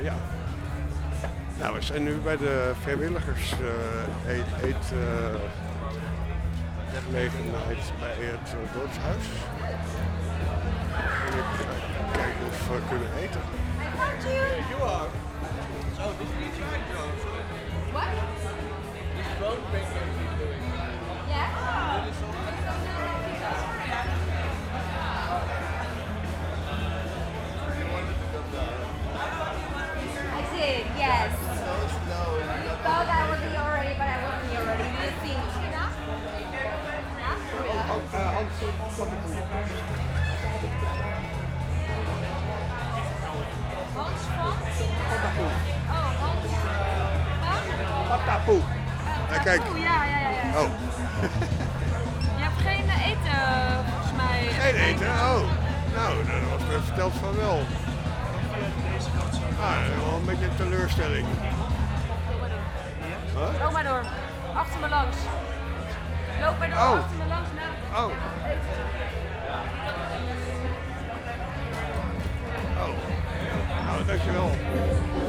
Ja. Nou, we zijn nu bij de vrijwilligers eetgelegenheid bij het dorpshuis. En ik kijken of we kunnen eten. You are. So this is your drone. What? This drone thing that you're doing. Yeah. I did, yes. Thought I was here already, but I wasn't here already. You see. Hans van? Oh, Hans van? Patapoe. Ja, kijk. Ja. Oh, Je hebt geen eten, volgens mij. geen eten? Oh. Nou, dat was me verteld van wel. Wel een beetje een teleurstelling. Loop maar door. Achter me langs. Loop maar door, Oh. achter me langs naar. Oh. Oh. Nou, dankjewel.